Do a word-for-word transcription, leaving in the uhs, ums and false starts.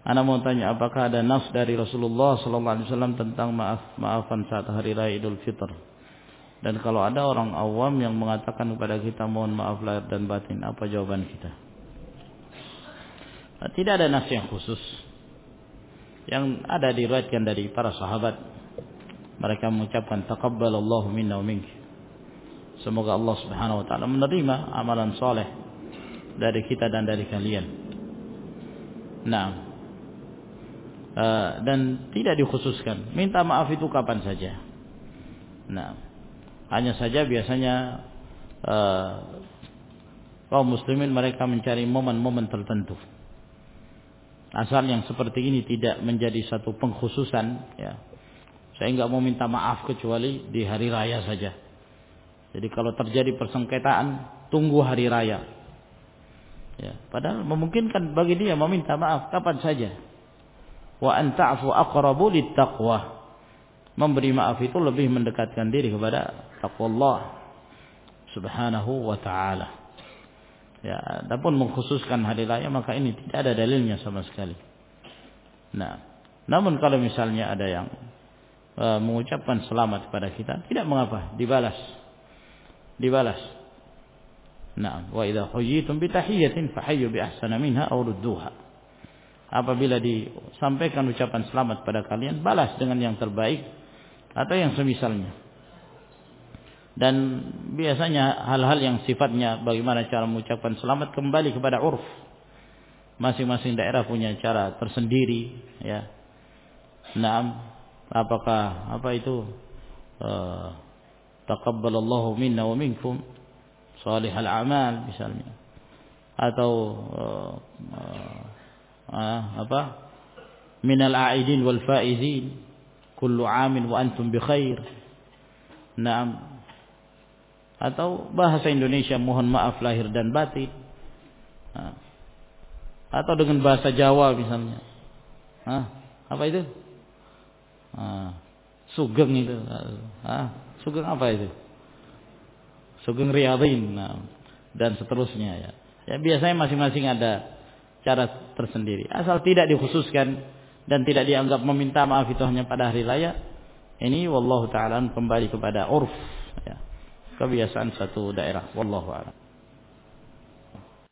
Ana mau tanya, apakah ada nas dari Rasulullah sallallahu alaihi wasallam tentang maaf-maafan saat hari raya Idul Fitr? Dan kalau ada orang awam yang mengatakan kepada kita mohon maaf lahir dan batin, apa jawaban kita? Tidak ada nas yang khusus. Yang ada diriwayatkan dari para sahabat, mereka mengucapkan taqabbalallahu minna wa minki. Semoga Allah Subhanahu wa taala menerima amalan saleh dari kita dan dari kalian. Nah, Uh, dan tidak dikhususkan minta maaf itu kapan saja. Nah, hanya saja biasanya uh, kaum muslimin mereka mencari momen-momen tertentu. Asal yang seperti ini tidak menjadi satu pengkhususan, ya. Saya enggak mau minta maaf kecuali di hari raya saja. Jadi kalau terjadi persengketaan, tunggu hari raya. Ya, padahal memungkinkan bagi dia meminta maaf kapan saja. Wa an ta'fu aqrabu littaqwa. Memberi maaf itu lebih mendekatkan diri kepada takwa Allah Subhanahu wa taala. Ya, adapun mengkhususkan hari raya maka ini tidak ada dalilnya sama sekali. Nah, namun kalau misalnya ada yang uh, mengucapkan selamat kepada kita, tidak mengapa, dibalas. Dibalas. Nah, wa idza huyitum bi tahiyyatin fahayyu bi ahsana minha aw rudduha. Apabila disampaikan ucapan selamat pada kalian, balas dengan yang terbaik atau yang semisalnya. Dan biasanya hal-hal yang sifatnya bagaimana cara mengucapkan selamat kembali kepada urf. Masing-masing daerah punya cara tersendiri, ya. Naam, apakah apa itu uh, taqabbalallahu minna wa minkum salihal a'mal misalnya, atau uh, uh, Ah, apa? Minal a'idin wal faizin kullu 'amin wa antum bi khair. Naam. Atau bahasa Indonesia mohon maaf lahir dan batin. Ah. Atau dengan bahasa Jawa misalnya. Ah, apa itu? Ah, sugeng itu. Ah, sugeng apa itu? Sugeng riyadhin. Nah, dan seterusnya ya. Ya biasanya masing-masing ada cara tersendiri. Asal tidak dikhususkan dan tidak dianggap meminta maaf itu hanya pada hari raya. Ini wallahu ta'ala kembali kepada urf, ya, kebiasaan satu daerah. Wallahu a'lam.